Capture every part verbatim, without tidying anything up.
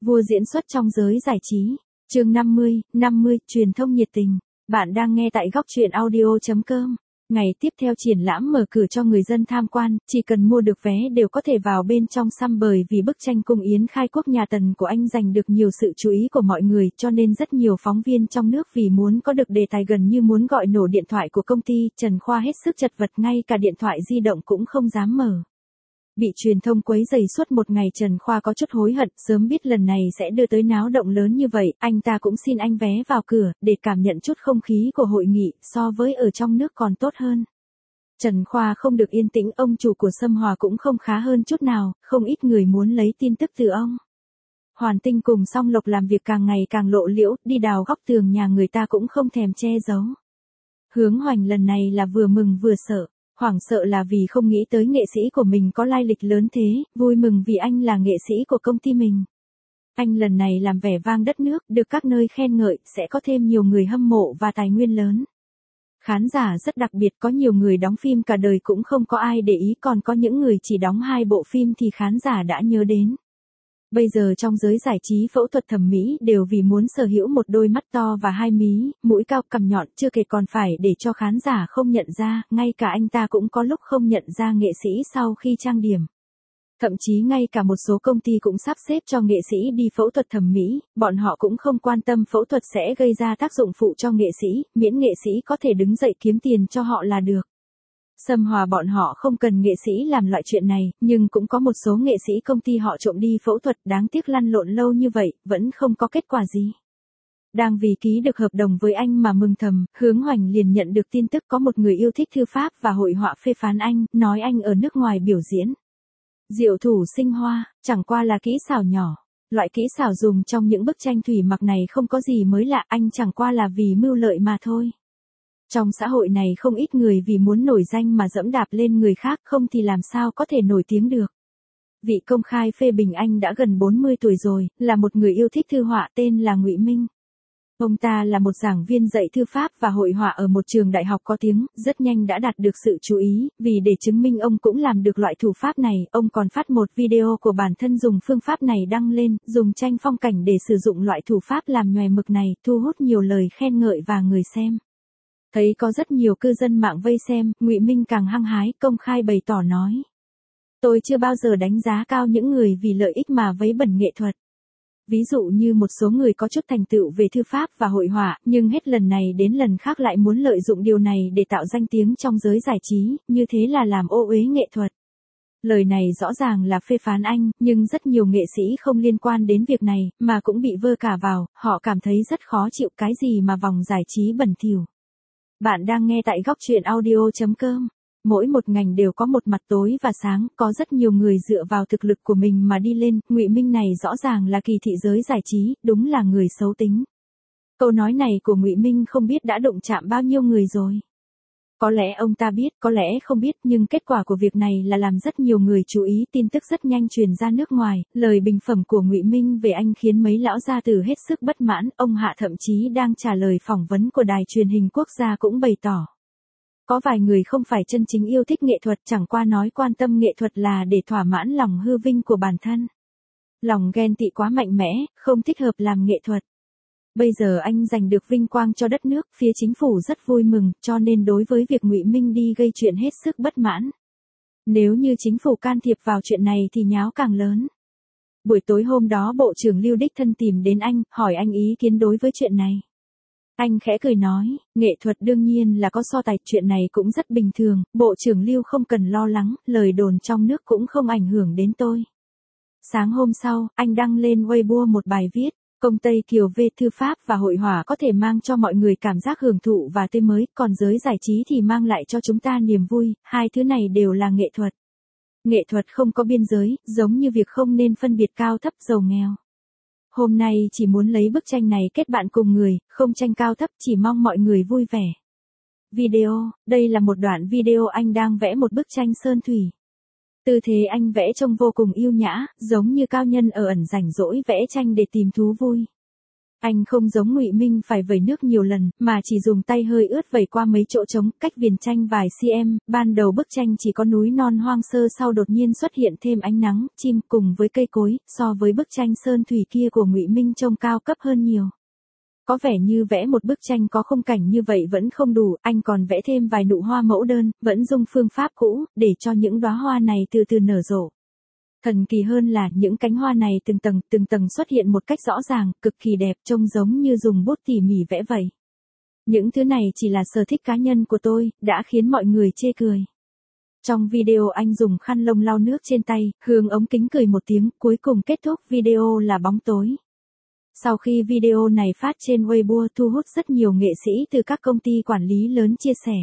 Vua diễn xuất trong giới giải trí. Chương năm mươi, năm mươi, truyền thông nhiệt tình. Bạn đang nghe tại góc truyện audio chấm com. Ngày tiếp theo triển lãm mở cửa cho người dân tham quan, chỉ cần mua được vé đều có thể vào bên trong xăm bởi vì bức tranh cung yến khai quốc nhà Tần của anh giành được nhiều sự chú ý của mọi người, cho nên rất nhiều phóng viên trong nước vì muốn có được đề tài gần như muốn gọi nổ điện thoại của công ty. Trần Khoa hết sức chật vật, ngay cả điện thoại di động cũng không dám mở. Bị truyền thông quấy rầy suốt một ngày, Trần Khoa có chút hối hận, sớm biết lần này sẽ đưa tới náo động lớn như vậy, anh ta cũng xin anh vé vào cửa, để cảm nhận chút không khí của hội nghị, so với ở trong nước còn tốt hơn. Trần Khoa không được yên tĩnh, ông chủ của Sâm Hòa cũng không khá hơn chút nào, không ít người muốn lấy tin tức từ ông. Hoàn Tinh cùng Song Lộc làm việc càng ngày càng lộ liễu, đi đào góc tường nhà người ta cũng không thèm che giấu. Hướng Hoành lần này là vừa mừng vừa sợ. Hoảng sợ là vì không nghĩ tới nghệ sĩ của mình có lai lịch lớn thế, vui mừng vì anh là nghệ sĩ của công ty mình. Anh lần này làm vẻ vang đất nước, được các nơi khen ngợi, sẽ có thêm nhiều người hâm mộ và tài nguyên lớn. Khán giả rất đặc biệt, có nhiều người đóng phim cả đời cũng không có ai để ý, còn có những người chỉ đóng hai bộ phim thì khán giả đã nhớ đến. Bây giờ trong giới giải trí, phẫu thuật thẩm mỹ đều vì muốn sở hữu một đôi mắt to và hai mí, mũi cao, cằm nhọn, chưa kể còn phải để cho khán giả không nhận ra, ngay cả anh ta cũng có lúc không nhận ra nghệ sĩ sau khi trang điểm. Thậm chí ngay cả một số công ty cũng sắp xếp cho nghệ sĩ đi phẫu thuật thẩm mỹ, bọn họ cũng không quan tâm phẫu thuật sẽ gây ra tác dụng phụ cho nghệ sĩ, miễn nghệ sĩ có thể đứng dậy kiếm tiền cho họ là được. Sâm Hòa bọn họ không cần nghệ sĩ làm loại chuyện này, nhưng cũng có một số nghệ sĩ công ty họ trộm đi phẫu thuật, đáng tiếc lăn lộn lâu như vậy, vẫn không có kết quả gì. Đang vì ký được hợp đồng với anh mà mừng thầm, Hướng Hoành liền nhận được tin tức có một người yêu thích thư pháp và hội họa phê phán anh, nói anh ở nước ngoài biểu diễn. Diệu thủ sinh hoa, chẳng qua là kỹ xảo nhỏ. Loại kỹ xảo dùng trong những bức tranh thủy mặc này không có gì mới lạ, anh chẳng qua là vì mưu lợi mà thôi. Trong xã hội này không ít người vì muốn nổi danh mà dẫm đạp lên người khác, không thì làm sao có thể nổi tiếng được. Vị công khai phê bình anh đã gần bốn mươi tuổi rồi, là một người yêu thích thư họa, tên là Ngụy Minh. Ông ta là một giảng viên dạy thư pháp và hội họa ở một trường đại học có tiếng, rất nhanh đã đạt được sự chú ý, vì để chứng minh ông cũng làm được loại thủ pháp này, ông còn phát một video của bản thân dùng phương pháp này đăng lên, dùng tranh phong cảnh để sử dụng loại thủ pháp làm nhòe mực này, thu hút nhiều lời khen ngợi và người xem. Thấy có rất nhiều cư dân mạng vây xem, Ngụy Minh càng hăng hái, công khai bày tỏ nói. Tôi chưa bao giờ đánh giá cao những người vì lợi ích mà vấy bẩn nghệ thuật. Ví dụ như một số người có chút thành tựu về thư pháp và hội họa, nhưng hết lần này đến lần khác lại muốn lợi dụng điều này để tạo danh tiếng trong giới giải trí, như thế là làm ô uế nghệ thuật. Lời này rõ ràng là phê phán anh, nhưng rất nhiều nghệ sĩ không liên quan đến việc này, mà cũng bị vơ cả vào, họ cảm thấy rất khó chịu, cái gì mà vòng giải trí bẩn thỉu. Bạn đang nghe tại góc truyện audio chấm com. Mỗi một ngành đều có một mặt tối và sáng, có rất nhiều người dựa vào thực lực của mình mà đi lên, Ngụy Minh này rõ ràng là kỳ thị giới giải trí, đúng là người xấu tính. Câu nói này của Ngụy Minh không biết đã đụng chạm bao nhiêu người rồi. Có lẽ ông ta biết, có lẽ không biết, nhưng kết quả của việc này là làm rất nhiều người chú ý, tin tức rất nhanh truyền ra nước ngoài, lời bình phẩm của Ngụy Minh về anh khiến mấy lão gia tử hết sức bất mãn, ông Hạ thậm chí đang trả lời phỏng vấn của đài truyền hình quốc gia cũng bày tỏ. Có vài người không phải chân chính yêu thích nghệ thuật, chẳng qua nói quan tâm nghệ thuật là để thỏa mãn lòng hư vinh của bản thân. Lòng ghen tị quá mạnh mẽ, không thích hợp làm nghệ thuật. Bây giờ anh giành được vinh quang cho đất nước, phía chính phủ rất vui mừng, cho nên đối với việc Ngụy Minh đi gây chuyện hết sức bất mãn. Nếu như chính phủ can thiệp vào chuyện này thì nháo càng lớn. Buổi tối hôm đó Bộ trưởng Lưu đích thân tìm đến anh, hỏi anh ý kiến đối với chuyện này. Anh khẽ cười nói, nghệ thuật đương nhiên là có so tài, chuyện này cũng rất bình thường, Bộ trưởng Lưu không cần lo lắng, lời đồn trong nước cũng không ảnh hưởng đến tôi. Sáng hôm sau, anh đăng lên Weibo một bài viết, công Tây Kiều về thư pháp và hội họa có thể mang cho mọi người cảm giác hưởng thụ và tươi mới, còn giới giải trí thì mang lại cho chúng ta niềm vui, hai thứ này đều là nghệ thuật. Nghệ thuật không có biên giới, giống như việc không nên phân biệt cao thấp giàu nghèo. Hôm nay chỉ muốn lấy bức tranh này kết bạn cùng người, không tranh cao thấp, chỉ mong mọi người vui vẻ. Video, đây là một đoạn video anh đang vẽ một bức tranh sơn thủy. Tư thế anh vẽ trông vô cùng yêu nhã, giống như cao nhân ở ẩn rảnh rỗi vẽ tranh để tìm thú vui. Anh không giống Ngụy Minh phải vẩy nước nhiều lần, mà chỉ dùng tay hơi ướt vẩy qua mấy chỗ trống, cách viền tranh vài cm, ban đầu bức tranh chỉ có núi non hoang sơ, sau đột nhiên xuất hiện thêm ánh nắng, chim cùng với cây cối, so với bức tranh sơn thủy kia của Ngụy Minh trông cao cấp hơn nhiều. Có vẻ như vẽ một bức tranh có khung cảnh như vậy vẫn không đủ, anh còn vẽ thêm vài nụ hoa mẫu đơn, vẫn dùng phương pháp cũ, để cho những đóa hoa này từ từ nở rộ. Thần kỳ hơn là những cánh hoa này từng tầng, từng tầng xuất hiện một cách rõ ràng, cực kỳ đẹp, trông giống như dùng bút tỉ mỉ vẽ vậy. Những thứ này chỉ là sở thích cá nhân của tôi, đã khiến mọi người chê cười. Trong video anh dùng khăn lông lau nước trên tay, hướng ống kính cười một tiếng, cuối cùng kết thúc video là bóng tối. Sau khi video này phát trên Weibo thu hút rất nhiều nghệ sĩ từ các công ty quản lý lớn chia sẻ.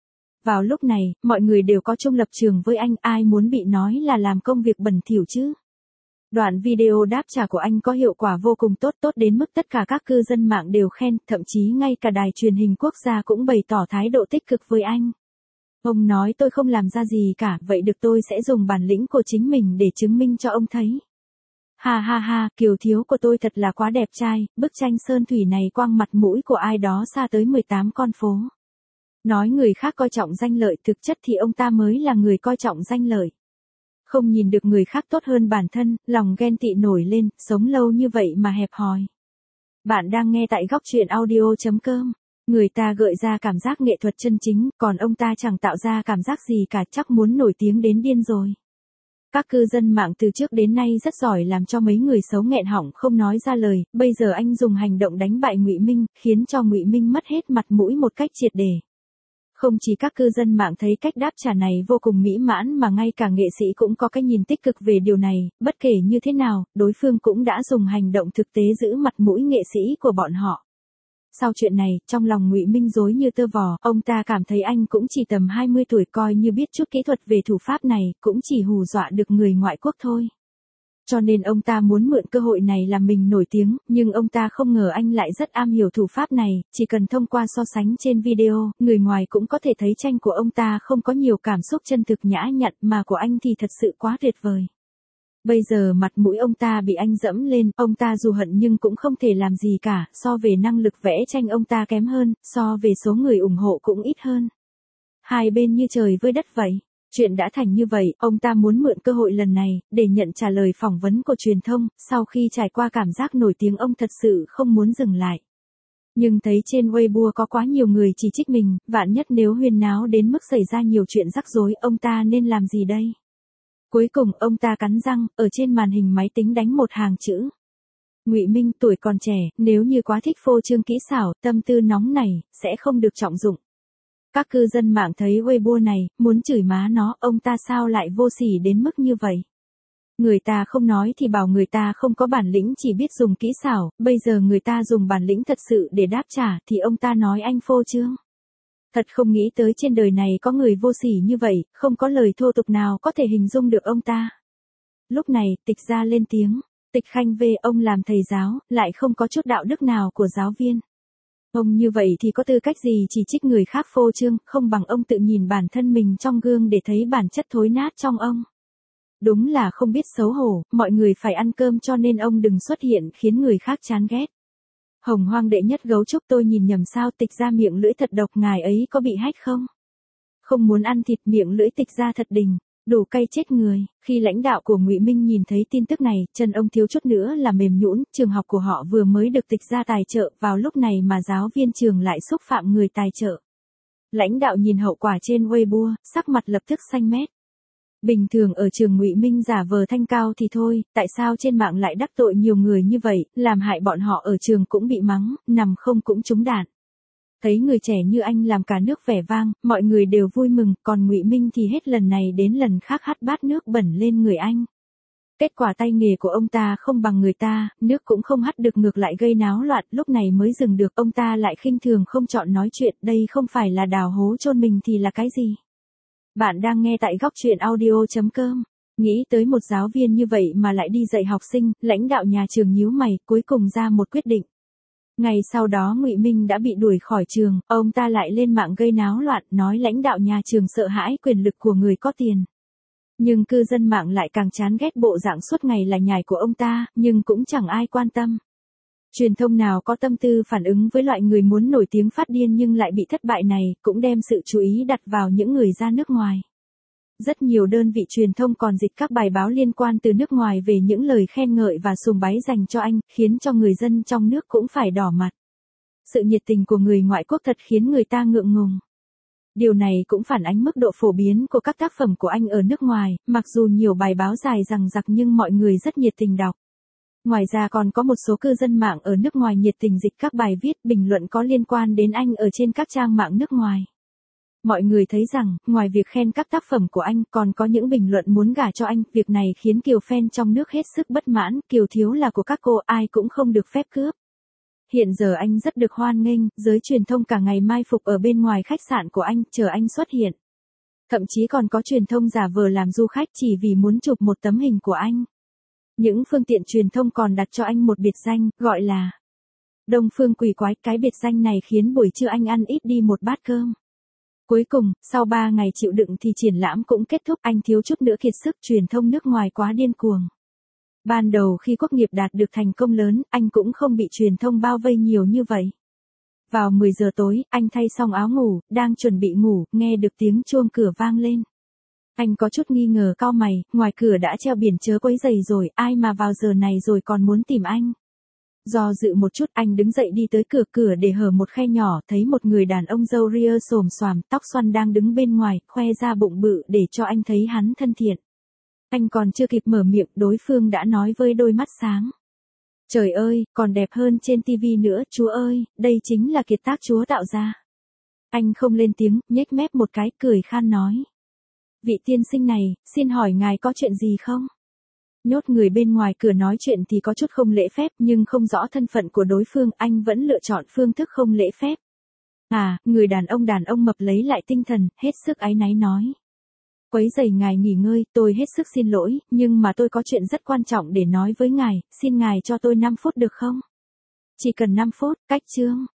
Vào lúc này, mọi người đều có chung lập trường với anh, ai muốn bị nói là làm công việc bẩn thỉu chứ. Đoạn video đáp trả của anh có hiệu quả vô cùng tốt, tốt đến mức tất cả các cư dân mạng đều khen, thậm chí ngay cả đài truyền hình quốc gia cũng bày tỏ thái độ tích cực với anh. Ông nói tôi không làm ra gì cả, vậy được tôi sẽ dùng bản lĩnh của chính mình để chứng minh cho ông thấy. Ha ha ha, Kiều thiếu của tôi thật là quá đẹp trai, bức tranh sơn thủy này quang mặt mũi của ai đó xa tới mười tám con phố. Nói người khác coi trọng danh lợi, thực chất thì ông ta mới là người coi trọng danh lợi. Không nhìn được người khác tốt hơn bản thân, lòng ghen tị nổi lên, sống lâu như vậy mà hẹp hòi. Bạn đang nghe tại góc truyện audio chấm com. Người ta gợi ra cảm giác nghệ thuật chân chính, còn ông ta chẳng tạo ra cảm giác gì cả, chắc muốn nổi tiếng đến điên rồi. Các cư dân mạng từ trước đến nay rất giỏi làm cho mấy người xấu nghẹn họng không nói ra lời, bây giờ anh dùng hành động đánh bại Ngụy Minh, khiến cho Ngụy Minh mất hết mặt mũi một cách triệt để. Không chỉ các cư dân mạng thấy cách đáp trả này vô cùng mỹ mãn mà ngay cả nghệ sĩ cũng có cái nhìn tích cực về điều này, bất kể như thế nào, đối phương cũng đã dùng hành động thực tế giữ mặt mũi nghệ sĩ của bọn họ. Sau chuyện này, trong lòng Ngụy Minh rối như tơ vò, ông ta cảm thấy anh cũng chỉ tầm hai mươi tuổi, coi như biết chút kỹ thuật về thủ pháp này, cũng chỉ hù dọa được người ngoại quốc thôi. Cho nên ông ta muốn mượn cơ hội này làm mình nổi tiếng, nhưng ông ta không ngờ anh lại rất am hiểu thủ pháp này, chỉ cần thông qua so sánh trên video, người ngoài cũng có thể thấy tranh của ông ta không có nhiều cảm xúc chân thực nhã nhặn, mà của anh thì thật sự quá tuyệt vời. Bây giờ mặt mũi ông ta bị anh dẫm lên, ông ta dù hận nhưng cũng không thể làm gì cả, so về năng lực vẽ tranh ông ta kém hơn, so về số người ủng hộ cũng ít hơn. Hai bên như trời với đất vậy. Chuyện đã thành như vậy, ông ta muốn mượn cơ hội lần này, để nhận trả lời phỏng vấn của truyền thông, sau khi trải qua cảm giác nổi tiếng ông thật sự không muốn dừng lại. Nhưng thấy trên Weibo có quá nhiều người chỉ trích mình, vạn nhất nếu huyên náo đến mức xảy ra nhiều chuyện rắc rối, ông ta nên làm gì đây? Cuối cùng ông ta cắn răng, ở trên màn hình máy tính đánh một hàng chữ. Ngụy Minh tuổi còn trẻ, nếu như quá thích phô trương kỹ xảo, tâm tư nóng này, sẽ không được trọng dụng. Các cư dân mạng thấy Weibo này, muốn chửi má nó, ông ta sao lại vô sỉ đến mức như vậy? Người ta không nói thì bảo người ta không có bản lĩnh, chỉ biết dùng kỹ xảo, bây giờ người ta dùng bản lĩnh thật sự để đáp trả thì ông ta nói anh phô trương. Thật không nghĩ tới trên đời này có người vô sỉ như vậy, không có lời thô tục nào có thể hình dung được ông ta. Lúc này, Tịch Gia lên tiếng, Tịch Khanh về ông làm thầy giáo, lại không có chút đạo đức nào của giáo viên. Ông như vậy thì có tư cách gì chỉ trích người khác phô trương, không bằng ông tự nhìn bản thân mình trong gương để thấy bản chất thối nát trong ông. Đúng là không biết xấu hổ, mọi người phải ăn cơm cho nên ông đừng xuất hiện khiến người khác chán ghét. Hồng Hoang đệ nhất gấu trúc, tôi nhìn nhầm sao? Tịch Gia miệng lưỡi thật độc, ngài ấy có bị hách không? Không muốn ăn thịt, miệng lưỡi Tịch Gia thật đình, đủ cay chết người. Khi lãnh đạo của Ngụy Minh nhìn thấy tin tức này, chân ông thiếu chút nữa là mềm nhũn, trường học của họ vừa mới được Tịch Gia tài trợ, vào lúc này mà giáo viên trường lại xúc phạm người tài trợ. Lãnh đạo nhìn hậu quả trên Weibo, sắc mặt lập tức xanh mét. Bình thường ở trường Ngụy Minh giả vờ thanh cao thì thôi, tại sao trên mạng lại đắc tội nhiều người như vậy, làm hại bọn họ ở trường cũng bị mắng, nằm không cũng trúng đạn. Thấy người trẻ như anh làm cả nước vẻ vang, mọi người đều vui mừng, còn Ngụy Minh thì hết lần này đến lần khác hắt bát nước bẩn lên người anh. Kết quả tay nghề của ông ta không bằng người ta, nước cũng không hắt được, ngược lại gây náo loạn, lúc này mới dừng được, ông ta lại khinh thường không chọn nói chuyện, đây không phải là đào hố chôn mình thì là cái gì? Bạn đang nghe tại góc truyện audio chấm com. Nghĩ tới một giáo viên như vậy mà lại đi dạy học sinh, lãnh đạo nhà trường nhíu mày, cuối cùng ra một quyết định. Ngày sau đó Ngụy Minh đã bị đuổi khỏi trường, ông ta lại lên mạng gây náo loạn, nói lãnh đạo nhà trường sợ hãi quyền lực của người có tiền. Nhưng cư dân mạng lại càng chán ghét bộ dạng suốt ngày là nhải của ông ta, nhưng cũng chẳng ai quan tâm. Truyền thông nào có tâm tư phản ứng với loại người muốn nổi tiếng phát điên nhưng lại bị thất bại này, cũng đem sự chú ý đặt vào những người ra nước ngoài. Rất nhiều đơn vị truyền thông còn dịch các bài báo liên quan từ nước ngoài về những lời khen ngợi và sùng bái dành cho anh, khiến cho người dân trong nước cũng phải đỏ mặt. Sự nhiệt tình của người ngoại quốc thật khiến người ta ngượng ngùng. Điều này cũng phản ánh mức độ phổ biến của các tác phẩm của anh ở nước ngoài, mặc dù nhiều bài báo dài dằng dặc nhưng mọi người rất nhiệt tình đọc. Ngoài ra còn có một số cư dân mạng ở nước ngoài nhiệt tình dịch các bài viết bình luận có liên quan đến anh ở trên các trang mạng nước ngoài. Mọi người thấy rằng, ngoài việc khen các tác phẩm của anh, còn có những bình luận muốn gả cho anh, việc này khiến Kiều fan trong nước hết sức bất mãn, Kiều thiếu là của các cô, ai cũng không được phép cướp. Hiện giờ anh rất được hoan nghênh, giới truyền thông cả ngày mai phục ở bên ngoài khách sạn của anh, chờ anh xuất hiện. Thậm chí còn có truyền thông giả vờ làm du khách chỉ vì muốn chụp một tấm hình của anh. Những phương tiện truyền thông còn đặt cho anh một biệt danh, gọi là Đông Phương Quỷ Quái, cái biệt danh này khiến buổi trưa anh ăn ít đi một bát cơm. Cuối cùng, sau ba ngày chịu đựng thì triển lãm cũng kết thúc, anh thiếu chút nữa kiệt sức, truyền thông nước ngoài quá điên cuồng. Ban đầu khi Quốc nghiệp đạt được thành công lớn, anh cũng không bị truyền thông bao vây nhiều như vậy. Vào mười giờ tối, anh thay xong áo ngủ, đang chuẩn bị ngủ, nghe được tiếng chuông cửa vang lên. Anh có chút nghi ngờ cau mày, ngoài cửa đã treo biển chớ quấy rầy rồi, ai mà vào giờ này rồi còn muốn tìm anh. Do dự một chút anh đứng dậy đi tới cửa cửa để hở một khe nhỏ, thấy một người đàn ông râu ria xồm xoàm, tóc xoăn đang đứng bên ngoài, khoe ra bụng bự để cho anh thấy hắn thân thiện. Anh còn chưa kịp mở miệng, đối phương đã nói với đôi mắt sáng. Trời ơi, còn đẹp hơn trên tivi nữa, Chúa ơi, đây chính là kiệt tác Chúa tạo ra. Anh không lên tiếng, nhếch mép một cái, cười khan nói. Vị tiên sinh này, xin hỏi ngài có chuyện gì không? Nhốt người bên ngoài cửa nói chuyện thì có chút không lễ phép, nhưng không rõ thân phận của đối phương, anh vẫn lựa chọn phương thức không lễ phép. À, người đàn ông đàn ông mập lấy lại tinh thần, hết sức áy náy nói. Quấy rầy ngài nghỉ ngơi, tôi hết sức xin lỗi, nhưng mà tôi có chuyện rất quan trọng để nói với ngài, xin ngài cho tôi năm phút được không? Chỉ cần năm phút, cách chương.